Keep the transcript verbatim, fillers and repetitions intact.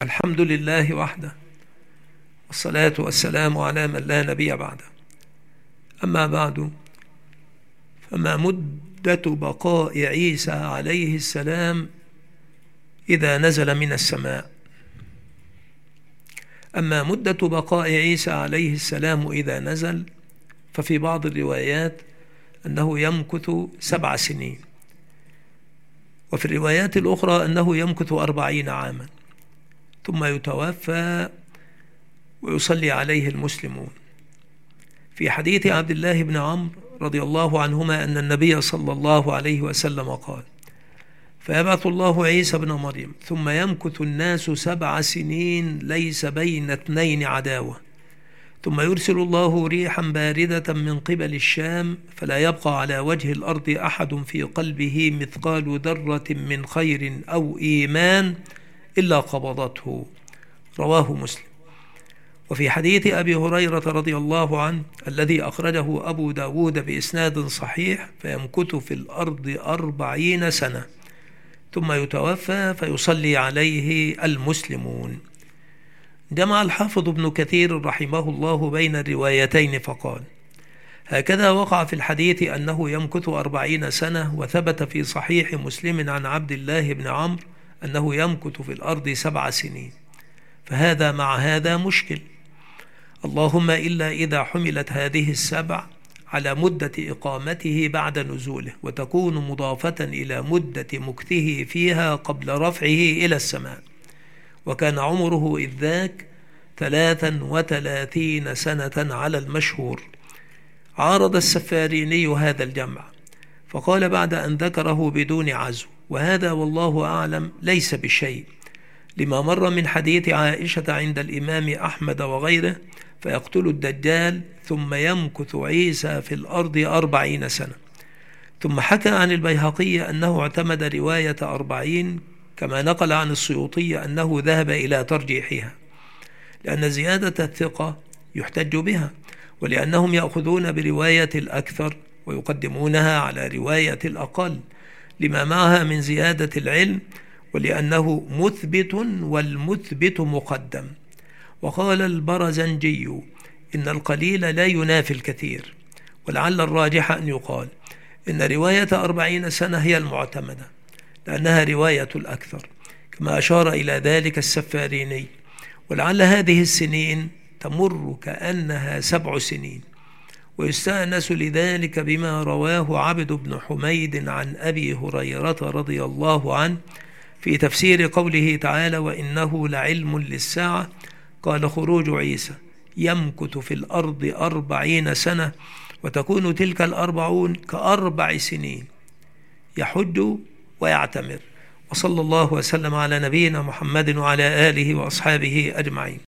الحمد لله وحده، والصلاة والسلام على من لا نبي بعده. أما بعد، فما مدة بقاء عيسى عليه السلام إذا نزل من السماء؟ أما مدة بقاء عيسى عليه السلام إذا نزل، ففي بعض الروايات أنه يمكث سبع سنين، وفي الروايات الأخرى أنه يمكث أربعين عاما، ثم يتوفى ويصلي عليه المسلمون. في حديث عبد الله بن عمرو رضي الله عنهما أن النبي صلى الله عليه وسلم قال: فيبعث الله عيسى بن مريم ثم يمكث الناس سبع سنين ليس بين اثنين عداوة، ثم يرسل الله ريحا باردة من قبل الشام، فلا يبقى على وجه الأرض أحد في قلبه مثقال ذرة من خير أو إيمان إلا قبضته. رواه مسلم. وفي حديث أبي هريرة رضي الله عنه الذي أخرجه أبو داود بإسناد صحيح: فيمكث في الأرض أربعين سنة ثم يتوفى فيصلي عليه المسلمون. جمع الحافظ ابن كثير رحمه الله بين الروايتين فقال: هكذا وقع في الحديث أنه يمكث أربعين سنة، وثبت في صحيح مسلم عن عبد الله بن عمرو أنه يمكث في الأرض سبع سنين، فهذا مع هذا مشكل، اللهم إلا إذا حملت هذه السبع على مدة إقامته بعد نزوله، وتكون مضافة إلى مدة مكثه فيها قبل رفعه إلى السماء، وكان عمره إذ ذاك ثلاثا وثلاثين سنة على المشهور. عارض السفاريني هذا الجمع فقال بعد أن ذكره بدون عزو: وهذا والله أعلم ليس بشيء، لما مر من حديث عائشة عند الإمام أحمد وغيره: فيقتل الدجال ثم يمكث عيسى في الأرض أربعين سنة. ثم حكى عن البيهقي أنه اعتمد رواية أربعين، كما نقل عن السيوطي أنه ذهب إلى ترجيحها، لأن زيادة الثقة يحتج بها، ولأنهم يأخذون برواية الأكثر ويقدمونها على رواية الأقل لما معها من زيادة العلم، ولأنه مثبت والمثبت مقدم. وقال البرزنجي: إن القليل لا ينافي الكثير، ولعل الراجح أن يقال إن رواية أربعين سنة هي المعتمدة، لأنها رواية الأكثر، كما أشار إلى ذلك السفاريني. ولعل هذه السنين تمر كأنها سبع سنين، ويستأنس لذلك بما رواه عبد بن حميد عن أبي هريرة رضي الله عنه في تفسير قوله تعالى: وإنه لعلم للساعة، قال: خروج عيسى يمكث في الأرض أربعين سنة، وتكون تلك الأربعون كأربع سنين، يحج ويعتمر. وصلى الله وسلم على نبينا محمد وعلى آله وأصحابه أجمعين.